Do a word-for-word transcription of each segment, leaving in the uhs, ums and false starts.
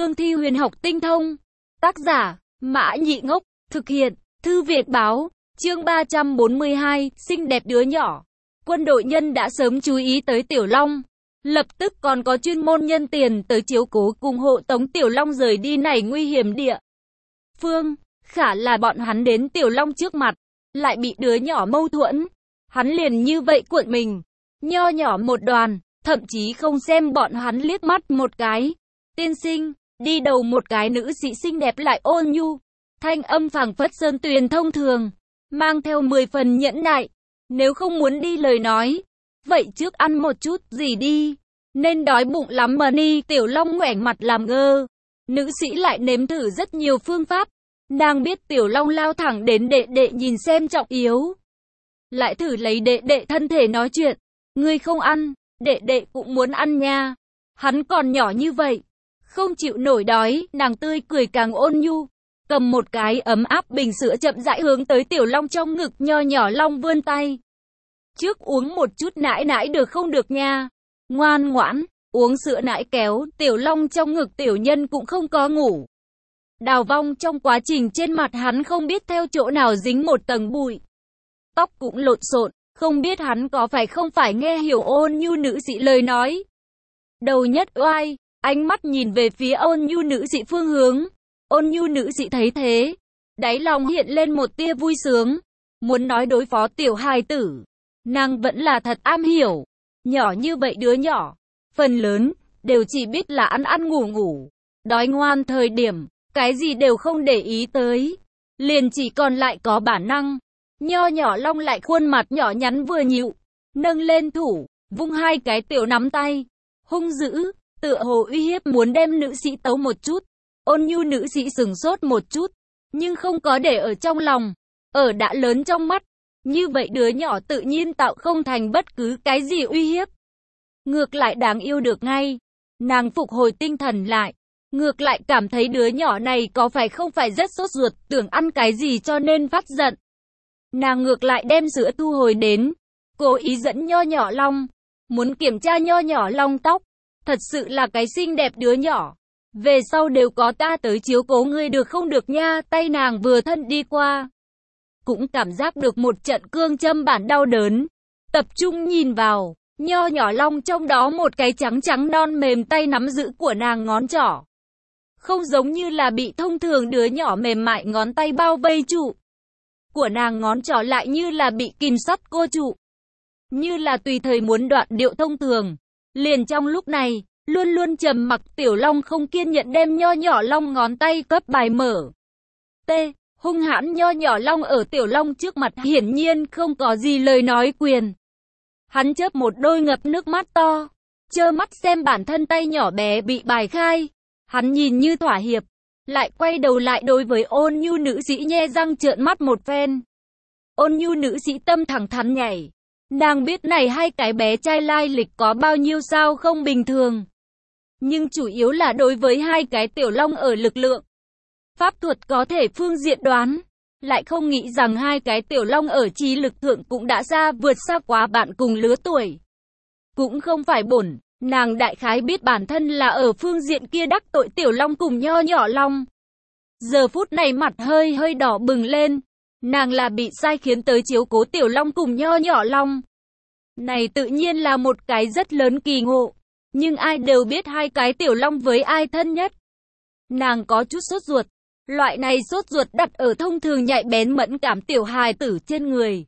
cương thi huyền học tinh thông. Tác giả, Mã Nhị Ngốc, thực hiện, Thư Việt Báo, chương ba trăm bốn mươi hai, xinh đẹp đứa nhỏ. Quân đội nhân đã sớm chú ý tới Tiểu Long, lập tức còn có chuyên môn nhân tiền tới chiếu cố cùng hộ tống Tiểu Long rời đi này nguy hiểm địa phương. Khả là bọn hắn đến Tiểu Long trước mặt, lại bị đứa nhỏ mâu thuẫn. Hắn liền như vậy cuộn mình, nho nhỏ một đoàn, thậm chí không xem bọn hắn liếc mắt một cái. Tiên sinh, đi đầu một cái nữ sĩ xinh đẹp lại ôn nhu, thanh âm phảng phất sơn tuyền thông thường, mang theo mười phần nhẫn nại. Nếu không muốn đi lời nói, vậy trước ăn một chút gì đi, nên đói bụng lắm mà ni. Tiểu Long ngoảnh mặt làm ngơ, nữ sĩ lại nếm thử rất nhiều phương pháp. Nàng biết Tiểu Long lao thẳng đến đệ đệ nhìn xem trọng yếu, lại thử lấy đệ đệ thân thể nói chuyện. Ngươi không ăn, đệ đệ cũng muốn ăn nha. Hắn còn nhỏ như vậy, không chịu nổi đói. Nàng tươi cười càng ôn nhu, cầm một cái ấm áp bình sữa chậm rãi hướng tới Tiểu Long trong ngực. Nho nhỏ Long vươn tay, trước uống một chút nãi nãi được không được nha. Ngoan ngoãn, uống sữa nãi kéo. Tiểu Long trong ngực tiểu nhân cũng không có ngủ. Đào vong trong quá trình trên mặt hắn không biết theo chỗ nào dính một tầng bụi. Tóc cũng lộn xộn, không biết hắn có phải không phải nghe hiểu ôn nhu nữ sĩ lời nói. Đầu nhất oai, ánh mắt nhìn về phía ôn nhu nữ sĩ phương hướng. Ôn nhu nữ sĩ thấy thế, đáy lòng hiện lên một tia vui sướng. Muốn nói đối phó tiểu hài tử, nàng vẫn là thật am hiểu. Nhỏ như vậy đứa nhỏ, phần lớn đều chỉ biết là ăn ăn ngủ ngủ, đói ngoan thời điểm, cái gì đều không để ý tới, liền chỉ còn lại có bản năng. Nho nhỏ Long lại khuôn mặt nhỏ nhắn vừa nhịu, nâng lên thủ, vung hai cái tiểu nắm tay, hung dữ, tựa hồ uy hiếp muốn đem nữ sĩ tấu một chút. Ôn nhu nữ sĩ sừng sốt một chút, nhưng không có để ở trong lòng, ở đã lớn trong mắt. Như vậy đứa nhỏ tự nhiên tạo không thành bất cứ cái gì uy hiếp, ngược lại đáng yêu được ngay. Nàng phục hồi tinh thần lại, ngược lại cảm thấy đứa nhỏ này có phải không phải rất sốt ruột, tưởng ăn cái gì cho nên phát giận. Nàng ngược lại đem sữa thu hồi đến, cố ý dẫn nho nhỏ Long, muốn kiểm tra nho nhỏ Long tóc. Thật sự là cái xinh đẹp đứa nhỏ, về sau đều có ta tới chiếu cố ngươi được không được nha. Tay nàng vừa thân đi qua, cũng cảm giác được một trận cương châm bản đau đớn. Tập trung nhìn vào, nho nhỏ Long trong đó một cái trắng trắng non mềm tay nắm giữ của nàng ngón trỏ, không giống như là bị thông thường đứa nhỏ mềm mại ngón tay bao vây trụ. Của nàng ngón trỏ lại như là bị kìm sắt cô trụ, như là tùy thời muốn đoạn điệu thông thường. Liền trong lúc này, luôn luôn trầm mặc Tiểu Long không kiên nhẫn đem nho nhỏ Long ngón tay cấp bài mở. T. Hung hãn nho nhỏ Long ở Tiểu Long trước mặt hiển nhiên không có gì lời nói quyền. Hắn chớp một đôi ngập nước mắt to, trơ mắt xem bản thân tay nhỏ bé bị bài khai. Hắn nhìn như thỏa hiệp, lại quay đầu lại đối với ôn nhu nữ sĩ nhe răng trợn mắt một phen. Ôn nhu nữ sĩ tâm thẳng thắn nhảy. Nàng biết này hai cái bé trai lai lịch có bao nhiêu sao không bình thường, nhưng chủ yếu là đối với hai cái Tiểu Long ở lực lượng, pháp thuật có thể phương diện đoán, lại không nghĩ rằng hai cái Tiểu Long ở trí lực thượng cũng đã xa vượt xa quá bạn cùng lứa tuổi. Cũng không phải bổn, nàng đại khái biết bản thân là ở phương diện kia đắc tội Tiểu Long cùng nho nhỏ Long. Giờ phút này mặt hơi hơi đỏ bừng lên, nàng là bị sai khiến tới chiếu cố Tiểu Long cùng nho nhỏ Long. Này tự nhiên là một cái rất lớn kỳ ngộ, nhưng ai đều biết hai cái Tiểu Long với ai thân nhất. Nàng có chút sốt ruột, loại này sốt ruột đặt ở thông thường nhạy bén mẫn cảm tiểu hài tử trên người.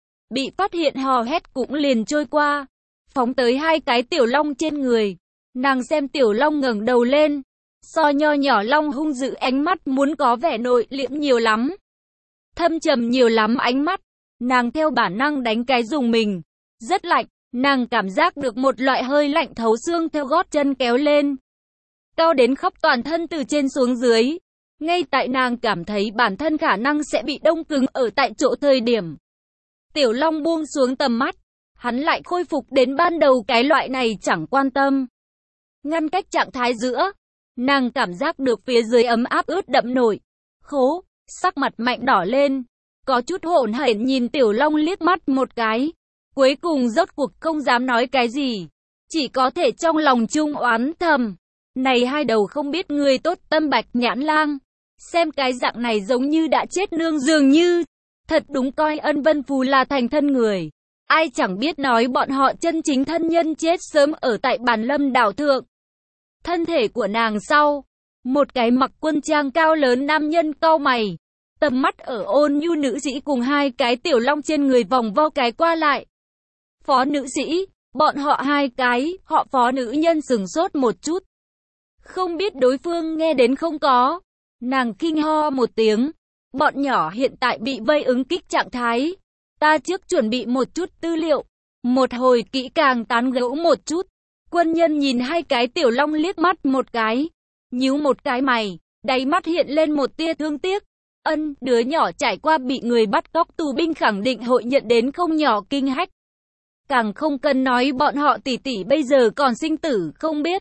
Bị phát hiện hò hét cũng liền trôi qua, phóng tới hai cái Tiểu Long trên người. Nàng xem Tiểu Long ngẩng đầu lên, so nho nhỏ Long hung dữ ánh mắt muốn có vẻ nội liễm nhiều lắm, thâm trầm nhiều lắm ánh mắt. Nàng theo bản năng đánh cái dùng mình, rất lạnh, nàng cảm giác được một loại hơi lạnh thấu xương theo gót chân kéo lên, cao đến khắp toàn thân từ trên xuống dưới. Ngay tại nàng cảm thấy bản thân khả năng sẽ bị đông cứng ở tại chỗ thời điểm, Tiểu Long buông xuống tầm mắt, hắn lại khôi phục đến ban đầu cái loại này chẳng quan tâm, ngăn cách trạng thái giữa. Nàng cảm giác được phía dưới ấm áp ướt đẫm nổi khố, sắc mặt mạnh đỏ lên, có chút hỗn hển nhìn Tiểu Long liếc mắt một cái, cuối cùng rốt cuộc không dám nói cái gì, chỉ có thể trong lòng chung oán thầm. Này hai đầu không biết người tốt tâm Bạch Nhãn Lang, xem cái dạng này giống như đã chết nương dường như. Thật đúng coi Ân Vân Phù là thành thân người. Ai chẳng biết nói bọn họ chân chính thân nhân chết sớm ở tại Bàn Lâm đảo thượng. Thân thể của nàng sau, một cái mặc quân trang cao lớn nam nhân cau mày, tầm mắt ở ôn nhu nữ sĩ cùng hai cái tiểu long trên người vòng vo cái qua lại. Phó nữ sĩ, bọn họ hai cái, họ phó nữ nhân sửng sốt một chút. Không biết đối phương nghe đến không có. Nàng kinh ho một tiếng. Bọn nhỏ hiện tại bị vây ứng kích trạng thái. Ta trước chuẩn bị một chút tư liệu. Một hồi kỹ càng tán gẫu một chút. Quân nhân nhìn hai cái tiểu long liếc mắt một cái. Nhíu một cái mày. Đáy mắt hiện lên một tia thương tiếc. Ân, đứa nhỏ trải qua bị người bắt cóc tù binh khẳng định hội nhận đến không nhỏ kinh hách. Càng không cần nói bọn họ tỷ tỷ bây giờ còn sinh tử không biết.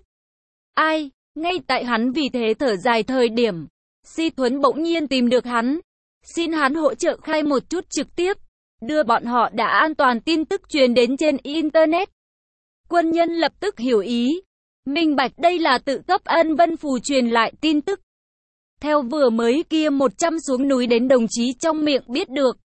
Ai, ngay tại hắn vì thế thở dài thời điểm. Si Thuấn bỗng nhiên tìm được hắn. Xin hắn hỗ trợ khai một chút trực tiếp. Đưa bọn họ đã an toàn tin tức truyền đến trên Internet. Quân nhân lập tức hiểu ý. Minh bạch đây là tự cấp Ân Vân Phù truyền lại tin tức. Theo vừa mới kia một trăm xuống núi đến đồng chí trong miệng biết được.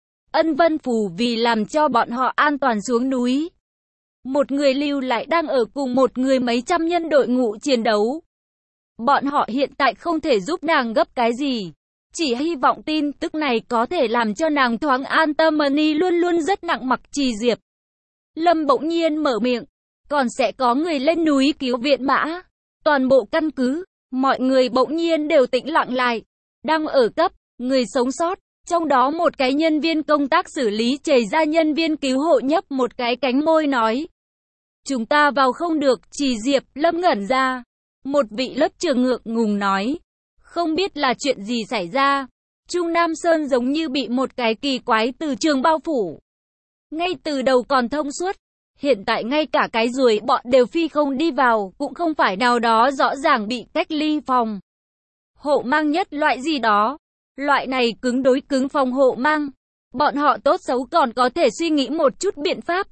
Ân Vân Phù vì làm cho bọn họ an toàn xuống núi. Một người lưu lại đang ở cùng một người mấy trăm nhân đội ngũ chiến đấu. Bọn họ hiện tại không thể giúp nàng gấp cái gì. Chỉ hy vọng tin tức này có thể làm cho nàng thoáng an tâm. Mani luôn luôn rất nặng mặc Trì Diệp. Lâm bỗng nhiên mở miệng. Còn sẽ có người lên núi cứu viện mã. Toàn bộ căn cứ, mọi người bỗng nhiên đều tĩnh lặng lại. Đang ở cấp, người sống sót. Trong đó một cái nhân viên công tác xử lý chảy ra nhân viên cứu hộ nhấp một cái cánh môi nói. Chúng ta vào không được, Trì Diệp, Lâm ngẩn ra. Một vị lớp trưởng ngượng ngùng nói. Không biết là chuyện gì xảy ra. Trung Nam Sơn giống như bị một cái kỳ quái từ trường bao phủ. Ngay từ đầu còn thông suốt. Hiện tại ngay cả cái ruồi bọn đều phi không đi vào, cũng không phải nào đó rõ ràng bị cách ly phòng. Hộ mang nhất loại gì đó. Loại này cứng đối cứng phòng hộ mang. Bọn họ tốt xấu còn có thể suy nghĩ một chút biện pháp.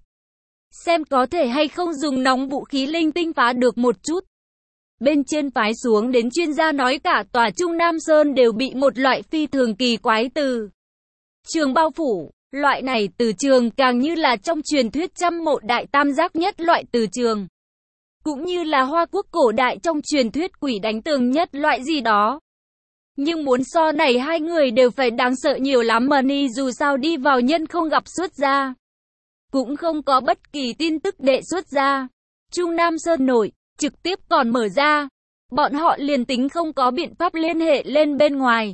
Xem có thể hay không dùng nóng vũ khí linh tinh phá được một chút. Bên trên phái xuống đến chuyên gia nói cả tòa Trung Nam Sơn đều bị một loại phi thường kỳ quái từ trường bao phủ. Loại này từ trường càng như là trong truyền thuyết trăm mộ đại tam giác nhất loại từ trường. Cũng như là Hoa Quốc cổ đại trong truyền thuyết quỷ đánh tường nhất loại gì đó. Nhưng muốn so này hai người đều phải đáng sợ nhiều lắm. Mani dù sao đi vào nhân không gặp xuất ra. Cũng không có bất kỳ tin tức đệ xuất ra. Trung Nam Sơn nổi, trực tiếp còn mở ra. Bọn họ liền tính không có biện pháp liên hệ lên bên ngoài.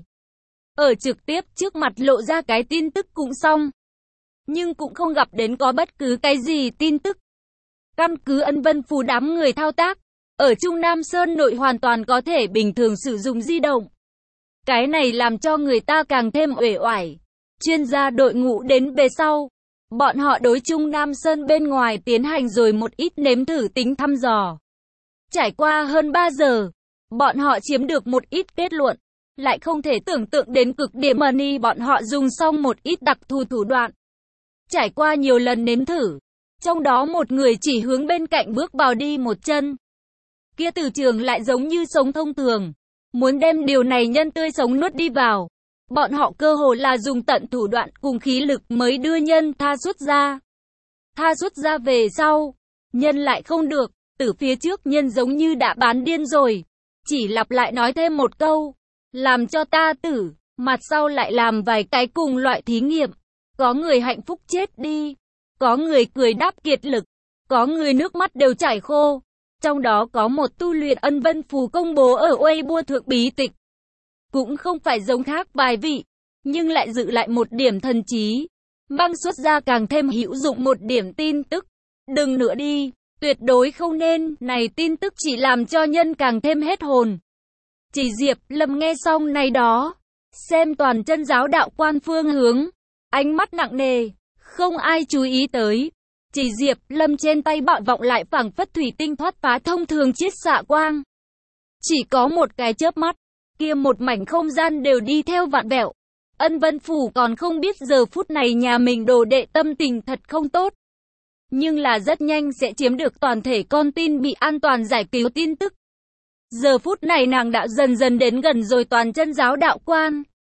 Ở trực tiếp trước mặt lộ ra cái tin tức cũng xong. Nhưng cũng không gặp đến có bất cứ cái gì tin tức. Căn cứ Ân Vân Phù đám người thao tác. Ở Trung Nam Sơn nội hoàn toàn có thể bình thường sử dụng di động. Cái này làm cho người ta càng thêm uể oải. Chuyên gia đội ngũ đến về sau. Bọn họ đối Trung Nam Sơn bên ngoài tiến hành rồi một ít nếm thử tính thăm dò. Trải qua hơn ba giờ, bọn họ chiếm được một ít kết luận. Lại không thể tưởng tượng đến cực điểm. Mani bọn họ dùng xong một ít đặc thù thủ đoạn. Trải qua nhiều lần nếm thử. Trong đó một người chỉ hướng bên cạnh bước vào đi một chân. Kia từ trường lại giống như sống thông thường. Muốn đem điều này nhân tươi sống nuốt đi vào. Bọn họ cơ hồ là dùng tận thủ đoạn cùng khí lực mới đưa nhân tha xuất ra. Tha xuất ra về sau. Nhân lại không được. Từ phía trước nhân giống như đã bán điên rồi. Chỉ lặp lại nói thêm một câu. Làm cho ta tử. Mặt sau lại làm vài cái cùng loại thí nghiệm. Có người hạnh phúc chết đi. Có người cười đáp kiệt lực. Có người nước mắt đều chảy khô. Trong đó có một tu luyện Ân Vân Phù công bố ở Weibo thượng bí tịch. Cũng không phải giống khác vài vị. Nhưng lại giữ lại một điểm thần trí. Băng xuất ra càng thêm hữu dụng một điểm tin tức. Đừng nữa đi. Tuyệt đối không nên. Này tin tức chỉ làm cho nhân càng thêm hết hồn. Chỉ Diệp, Lâm nghe xong này đó. Xem toàn chân giáo đạo quan phương hướng. Ánh mắt nặng nề. Không ai chú ý tới. Chỉ Diệp, Lâm trên tay bọn vọng lại phảng phất thủy tinh thoát phá thông thường chiết xạ quang. Chỉ có một cái chớp mắt. Kia một mảnh không gian đều đi theo vạn vẹo. Ân Vân Phù còn không biết giờ phút này nhà mình đồ đệ tâm tình thật không tốt. Nhưng là rất nhanh sẽ chiếm được toàn thể con tin bị an toàn giải cứu tin tức. Giờ phút này nàng đã dần dần đến gần rồi toàn chân giáo đạo quan.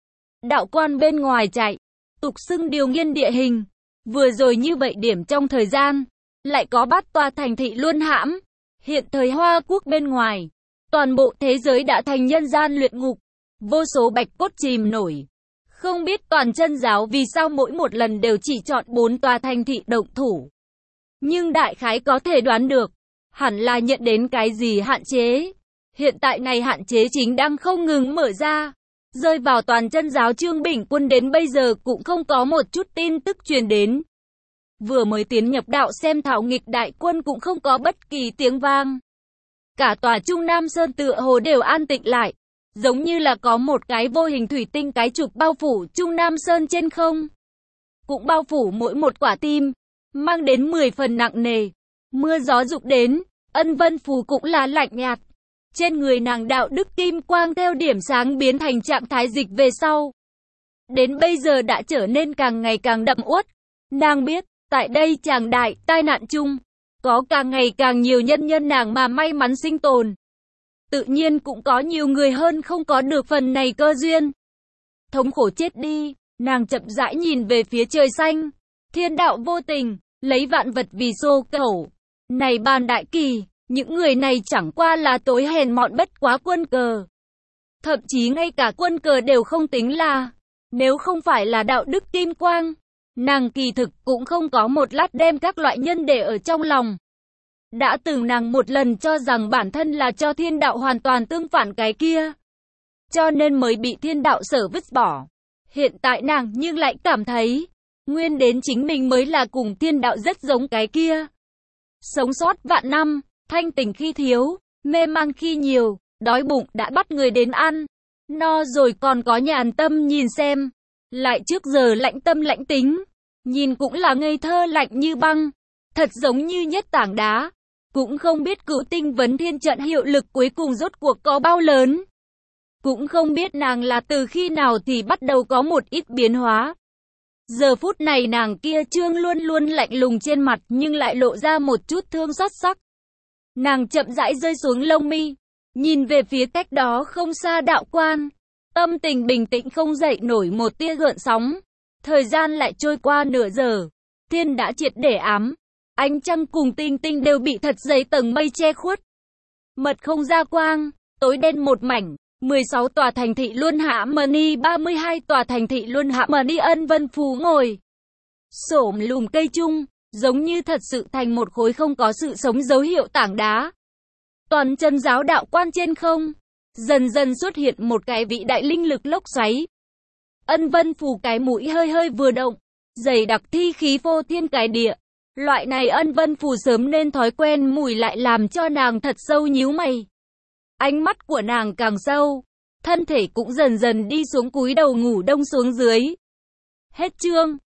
Đạo quan bên ngoài chạy, tục xưng điều nghiên địa hình. Vừa rồi như vậy điểm trong thời gian, lại có bát tòa thành thị luân hãm. Hiện thời Hoa Quốc bên ngoài, toàn bộ thế giới đã thành nhân gian luyện ngục. Vô số bạch cốt chìm nổi. Không biết toàn chân giáo vì sao mỗi một lần đều chỉ chọn bốn tòa thành thị động thủ. Nhưng đại khái có thể đoán được, hẳn là nhận đến cái gì hạn chế. Hiện tại này hạn chế chính đang không ngừng mở ra. Rơi vào toàn chân giáo Trương Bình Quân đến bây giờ cũng không có một chút tin tức truyền đến. Vừa mới tiến nhập đạo xem thảo nghịch đại quân cũng không có bất kỳ tiếng vang. Cả tòa Trung Nam Sơn tựa hồ đều an tĩnh lại. Giống như là có một cái vô hình thủy tinh cái trục bao phủ Trung Nam Sơn trên không. Cũng bao phủ mỗi một quả tim, mang đến mười phần nặng nề. Mưa gió rụng đến, Ân Vân Phù cũng là lạnh nhạt. Trên người nàng đạo đức kim quang theo điểm sáng biến thành trạng thái dịch về sau. Đến bây giờ đã trở nên càng ngày càng đậm uất. Nàng biết, tại đây chàng đại tai nạn chung, có càng ngày càng nhiều nhân nhân nàng mà may mắn sinh tồn. Tự nhiên cũng có nhiều người hơn không có được phần này cơ duyên. Thống khổ chết đi, nàng chậm rãi nhìn về phía trời xanh. Thiên đạo vô tình, lấy vạn vật vì xô cẩu. Này bàn đại kỳ, những người này chẳng qua là tối hèn mọn bất quá quân cờ. Thậm chí ngay cả quân cờ đều không tính là. Nếu không phải là đạo đức kim quang, nàng kỳ thực cũng không có một lát đem các loại nhân để ở trong lòng. Đã từng nàng một lần cho rằng bản thân là cho thiên đạo hoàn toàn tương phản cái kia. Cho nên mới bị thiên đạo sở vứt bỏ. Hiện tại nàng nhưng lại cảm thấy, nguyên đến chính mình mới là cùng thiên đạo rất giống cái kia. Sống sót vạn năm, thanh tỉnh khi thiếu, mê man khi nhiều, đói bụng đã bắt người đến ăn. No rồi còn có nhàn tâm nhìn xem. Lại trước giờ lạnh tâm lạnh tính, nhìn cũng là ngây thơ lạnh như băng. Thật giống như nhất tảng đá. Cũng không biết cửu tinh vấn thiên trận hiệu lực cuối cùng rốt cuộc có bao lớn. Cũng không biết nàng là từ khi nào thì bắt đầu có một ít biến hóa. Giờ phút này nàng kia trương luôn luôn lạnh lùng trên mặt nhưng lại lộ ra một chút thương xót sắc. Nàng chậm rãi rơi xuống lông mi, nhìn về phía cách đó không xa đạo quan. Tâm tình bình tĩnh không dậy nổi một tia gợn sóng. Thời gian lại trôi qua nửa giờ. Thiên đã triệt để ám. Ánh trăng cùng tinh tinh đều bị thật dày tầng mây che khuất. Mật không ra quang, tối đen một mảnh. mười sáu tòa thành thị luân hãm mani, ba mươi hai tòa thành thị luân hãm mani. Ân Vân Phù ngồi xổm lùm cây chung, giống như thật sự thành một khối không có sự sống dấu hiệu tảng đá. Toàn chân giáo đạo quan trên không, dần dần xuất hiện một cái vị đại linh lực lốc xoáy. Ân Vân Phù cái mũi hơi hơi vừa động, dày đặc thi khí phô thiên cái địa. Loại này Ân Vân Phù sớm nên thói quen mùi lại làm cho nàng thật sâu nhíu mày. Ánh mắt của nàng càng sâu, thân thể cũng dần dần đi xuống cúi đầu ngủ đông xuống dưới. Hết chương.